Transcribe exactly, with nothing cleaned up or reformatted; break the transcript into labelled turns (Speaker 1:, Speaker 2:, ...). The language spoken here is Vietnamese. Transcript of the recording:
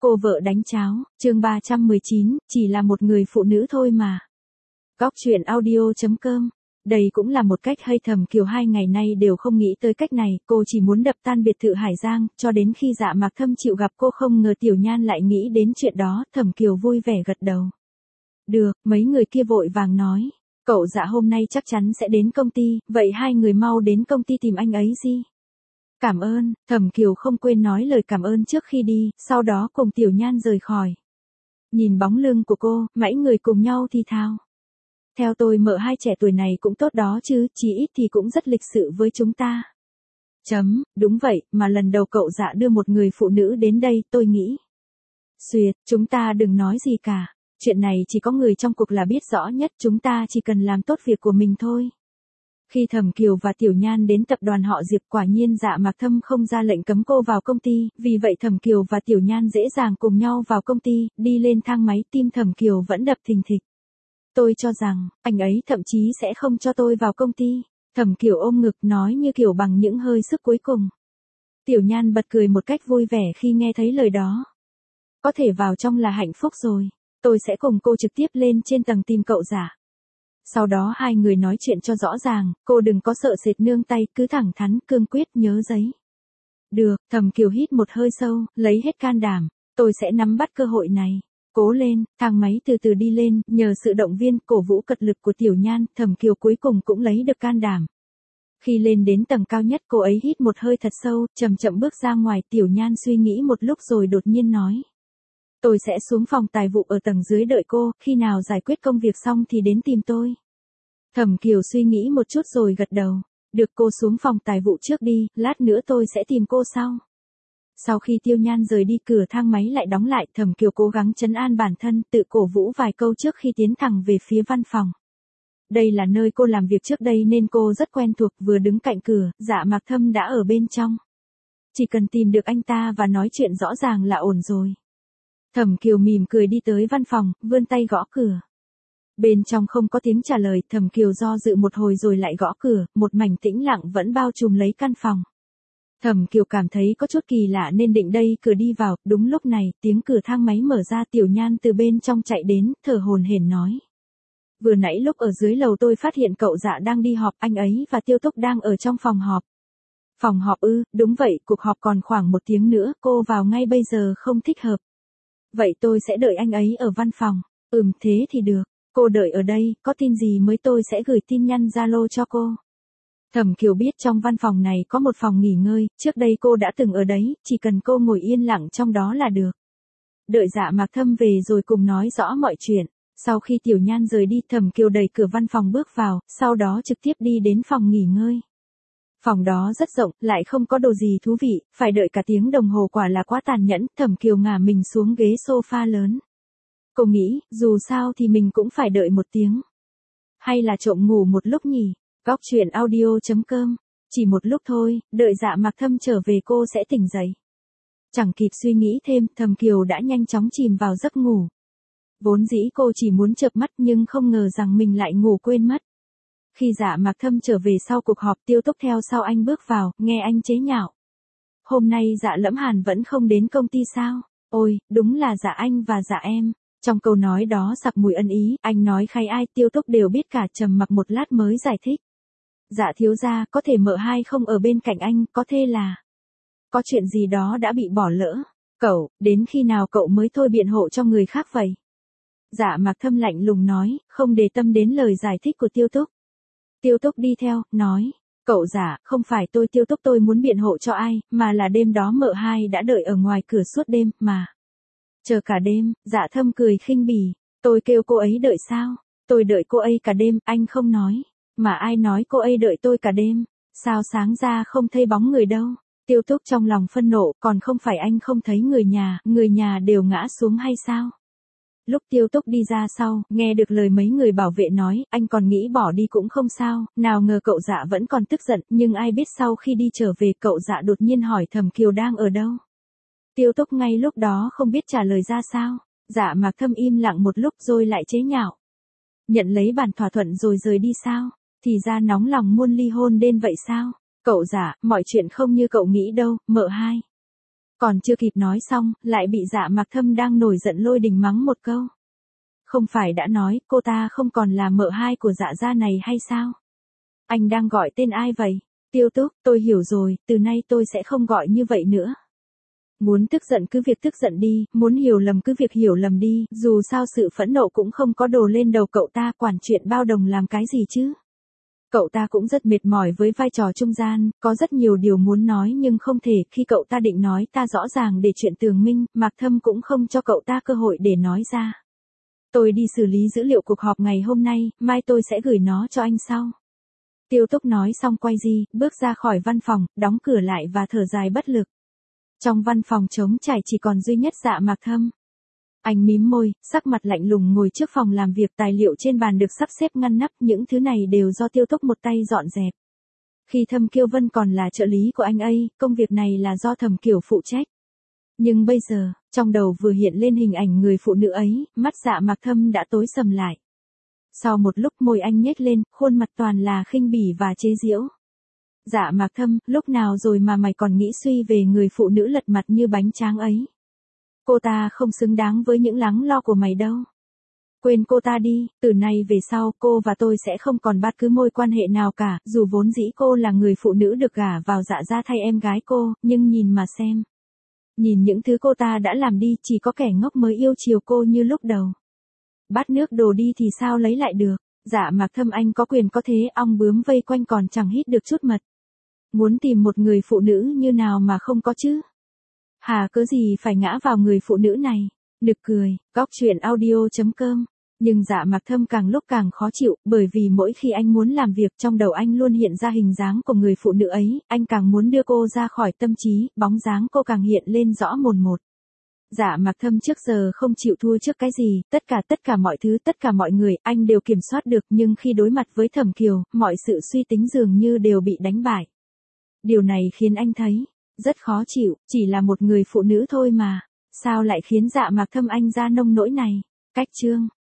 Speaker 1: cô vợ đánh cháo, chương ba trăm mười chín, chỉ là một người phụ nữ thôi mà. Góc truyện audio chấm com. Đây cũng là một cách hay. Thẩm Kiều hai ngày nay đều không nghĩ tới cách này, cô chỉ muốn đập tan biệt thự Hải Giang, cho đến khi Dạ Mạc Thâm chịu gặp cô, không ngờ Tiểu Nhan lại nghĩ đến chuyện đó. Thẩm Kiều vui vẻ gật đầu. Được, mấy người kia vội vàng nói. Cậu Dạ hôm nay chắc chắn sẽ đến công ty, vậy hai người mau đến công ty tìm anh ấy gì. Cảm ơn. Thẩm Kiều không quên nói lời cảm ơn trước khi đi, sau đó cùng Tiểu Nhan rời khỏi. Nhìn bóng lưng của cô, mấy người cùng nhau thì thào. Theo tôi mợ hai trẻ tuổi này cũng tốt đó chứ, chí ít thì cũng rất lịch sự với chúng ta. Chấm, đúng vậy, mà lần đầu cậu Dạ đưa một người phụ nữ đến đây, tôi nghĩ. Xuyệt, chúng ta đừng nói gì cả. Chuyện này chỉ có người trong cuộc là biết rõ nhất, chúng ta chỉ cần làm tốt việc của mình thôi. Khi Thẩm Kiều và Tiểu Nhan đến tập đoàn họ Diệp, quả nhiên Dạ Mạc Thâm không ra lệnh cấm cô vào công ty, vì vậy Thẩm Kiều và Tiểu Nhan dễ dàng cùng nhau vào công ty. Đi lên thang máy, tim Thẩm Kiều vẫn đập thình thịch. Tôi cho rằng, anh ấy thậm chí sẽ không cho tôi vào công ty. Thẩm Kiều ôm ngực nói như kiểu bằng những hơi sức cuối cùng. Tiểu Nhan bật cười một cách vui vẻ khi nghe thấy lời đó. Có thể vào trong là hạnh phúc rồi. Tôi sẽ cùng cô trực tiếp lên trên tầng tìm cậu Dạ. Sau đó hai người nói chuyện cho rõ ràng, cô đừng có sợ sệt nương tay, cứ thẳng thắn, cương quyết, nhớ giấy. Được, Thẩm Kiều hít một hơi sâu, lấy hết can đảm. Tôi sẽ nắm bắt cơ hội này. Cố lên, thang máy từ từ đi lên, nhờ sự động viên, cổ vũ cật lực của Tiểu Nhan, Thẩm Kiều cuối cùng cũng lấy được can đảm. Khi lên đến tầng cao nhất, cô ấy hít một hơi thật sâu, chậm chậm bước ra ngoài. Tiểu Nhan suy nghĩ một lúc rồi đột nhiên nói. Tôi sẽ xuống phòng tài vụ ở tầng dưới đợi cô, khi nào giải quyết công việc xong thì đến tìm tôi. Thẩm Kiều suy nghĩ một chút rồi gật đầu. Được, cô xuống phòng tài vụ trước đi, lát nữa tôi sẽ tìm cô sau. Sau khi Tiểu Nhan rời đi, cửa thang máy lại đóng lại. Thẩm Kiều cố gắng trấn an bản thân, tự cổ vũ vài câu trước khi tiến thẳng về phía văn phòng. Đây là nơi cô làm việc trước đây nên cô rất quen thuộc, vừa đứng cạnh cửa, Dạ Mạc Thâm đã ở bên trong. Chỉ cần tìm được anh ta và nói chuyện rõ ràng là ổn rồi. Thẩm Kiều mỉm cười đi tới văn phòng, vươn tay gõ cửa. Bên trong không có tiếng trả lời, Thẩm Kiều do dự một hồi rồi lại gõ cửa, một mảnh tĩnh lặng vẫn bao trùm lấy căn phòng. Thẩm Kiều cảm thấy có chút kỳ lạ nên định đẩy cửa đi vào, đúng lúc này, tiếng cửa thang máy mở ra. Tiểu Nhan từ bên trong chạy đến, thở hổn hển nói. Vừa nãy lúc ở dưới lầu tôi phát hiện cậu Dạ đang đi họp, anh ấy và Tiêu Túc đang ở trong phòng họp. Phòng họp ư, đúng vậy, cuộc họp còn khoảng một tiếng nữa, cô vào ngay bây giờ không thích hợp. Vậy tôi sẽ đợi anh ấy ở văn phòng. Ừm, thế thì được. Cô đợi ở đây, có tin gì mới tôi sẽ gửi tin nhắn Zalo cho cô. Thẩm Kiều biết trong văn phòng này có một phòng nghỉ ngơi, trước đây cô đã từng ở đấy, chỉ cần cô ngồi yên lặng trong đó là được. Đợi Dạ Mạc Thâm về rồi cùng nói rõ mọi chuyện. Sau khi Tiểu Nhan rời đi, Thẩm Kiều đẩy cửa văn phòng bước vào, sau đó trực tiếp đi đến phòng nghỉ ngơi. Phòng đó rất rộng, lại không có đồ gì thú vị, phải đợi cả tiếng đồng hồ quả là quá tàn nhẫn. Thẩm Kiều ngả mình xuống ghế sofa lớn. Cô nghĩ, dù sao thì mình cũng phải đợi một tiếng. Hay là trộm ngủ một lúc nhỉ? Góc truyện audio chấm com. Chỉ một lúc thôi, đợi Dạ Mạc Thâm trở về cô sẽ tỉnh dậy. Chẳng kịp suy nghĩ thêm, Thẩm Kiều đã nhanh chóng chìm vào giấc ngủ. Vốn dĩ cô chỉ muốn chợp mắt nhưng không ngờ rằng mình lại ngủ quên mất. Khi Dạ Mạc Thâm trở về sau cuộc họp, Tiêu Túc theo sau anh bước vào, nghe anh chế nhạo. Hôm nay Dạ Lẫm Hàn vẫn không đến công ty sao? Ôi, đúng là Dạ anh và Dạ em. Trong câu nói đó sặc mùi ân ý, anh nói khai ai Tiêu Túc đều biết cả, trầm mặc một lát mới giải thích. Dạ thiếu gia, có thể mợ hai không ở bên cạnh anh, có thể là có chuyện gì đó đã bị bỏ lỡ. Cậu, đến khi nào cậu mới thôi biện hộ cho người khác vậy? Dạ Mạc Thâm lạnh lùng nói, không để tâm đến lời giải thích của Tiêu Túc. Tiêu Túc đi theo, nói, cậu Dạ, không phải tôi Tiêu Túc tôi muốn biện hộ cho ai, mà là đêm đó mợ hai đã đợi ở ngoài cửa suốt đêm, mà. Chờ cả đêm. Dạ Thâm cười khinh bỉ, tôi kêu cô ấy đợi sao? Tôi đợi cô ấy cả đêm, anh không nói. Mà ai nói cô ấy đợi tôi cả đêm? Sao sáng ra không thấy bóng người đâu? Tiêu Túc trong lòng phân nộ, còn không phải anh không thấy người nhà, người nhà đều ngã xuống hay sao? Lúc Tiêu Túc đi ra sau, nghe được lời mấy người bảo vệ nói, anh còn nghĩ bỏ đi cũng không sao, nào ngờ cậu Dạ vẫn còn tức giận, nhưng ai biết sau khi đi trở về cậu Dạ đột nhiên hỏi Thẩm Kiều đang ở đâu. Tiêu Túc ngay lúc đó không biết trả lời ra sao. Dạ Mạc Thâm im lặng một lúc rồi lại chế nhạo. Nhận lấy bản thỏa thuận rồi rời đi sao? Thì ra nóng lòng muốn ly hôn đến vậy sao? Cậu Dạ, mọi chuyện không như cậu nghĩ đâu, mợ hai. Còn chưa kịp nói xong, lại bị Dạ Mạc Thâm đang nổi giận lôi đình mắng một câu. Không phải đã nói cô ta không còn là mợ hai của Dạ gia này hay sao? Anh đang gọi tên ai vậy? Tiêu Túc, tôi hiểu rồi, từ nay tôi sẽ không gọi như vậy nữa. Muốn tức giận cứ việc tức giận đi, muốn hiểu lầm cứ việc hiểu lầm đi, dù sao sự phẫn nộ cũng không có đồ lên đầu cậu ta, quản chuyện bao đồng làm cái gì chứ. Cậu ta cũng rất mệt mỏi với vai trò trung gian, có rất nhiều điều muốn nói nhưng không thể, khi cậu ta định nói ta rõ ràng để chuyện tường minh, Mạc Thâm cũng không cho cậu ta cơ hội để nói ra. Tôi đi xử lý dữ liệu cuộc họp ngày hôm nay, mai tôi sẽ gửi nó cho anh sau. Tiêu Túc nói xong quay đi, bước ra khỏi văn phòng, đóng cửa lại và thở dài bất lực. Trong văn phòng trống trải chỉ còn duy nhất Dạ Mạc Thâm. Anh mím môi, sắc mặt lạnh lùng ngồi trước phòng làm việc, tài liệu trên bàn được sắp xếp ngăn nắp, những thứ này đều do Tiêu Túc một tay dọn dẹp. Khi Thâm Kiêu Vân còn là trợ lý của anh ấy, công việc này là do Thẩm Kiều phụ trách. Nhưng bây giờ, trong đầu vừa hiện lên hình ảnh người phụ nữ ấy, mắt Dạ Mạc Thâm đã tối sầm lại. Sau một lúc môi anh nhếch lên, khuôn mặt toàn là khinh bỉ và chế giễu. Dạ Mạc Thâm, lúc nào rồi mà mày còn nghĩ suy về người phụ nữ lật mặt như bánh tráng ấy? Cô ta không xứng đáng với những lắng lo của mày đâu. Quên cô ta đi, từ nay về sau cô và tôi sẽ không còn bắt cứ mối quan hệ nào cả, dù vốn dĩ cô là người phụ nữ được gả vào Dạ gia thay em gái cô, nhưng nhìn mà xem. Nhìn những thứ cô ta đã làm đi, chỉ có kẻ ngốc mới yêu chiều cô như lúc đầu. Bát nước đổ đi thì sao lấy lại được? Dạ Mạc Thâm, anh có quyền có thế, ong bướm vây quanh còn chẳng hít được chút mật. Muốn tìm một người phụ nữ như nào mà không có chứ? Hà cớ gì phải ngã vào người phụ nữ này? Nực cười, góc truyện audio chấm com. Nhưng Dạ Mạc Thâm càng lúc càng khó chịu, bởi vì mỗi khi anh muốn làm việc trong đầu anh luôn hiện ra hình dáng của người phụ nữ ấy, anh càng muốn đưa cô ra khỏi tâm trí, bóng dáng cô càng hiện lên rõ mồn một. Dạ Mạc Thâm trước giờ không chịu thua trước cái gì, tất cả tất cả mọi thứ, tất cả mọi người, anh đều kiểm soát được, nhưng khi đối mặt với Thẩm Kiều, mọi sự suy tính dường như đều bị đánh bại. Điều này khiến anh thấy rất khó chịu, chỉ là một người phụ nữ thôi mà, sao lại khiến Dạ Mạc Thâm anh ra nông nỗi này? Cách chương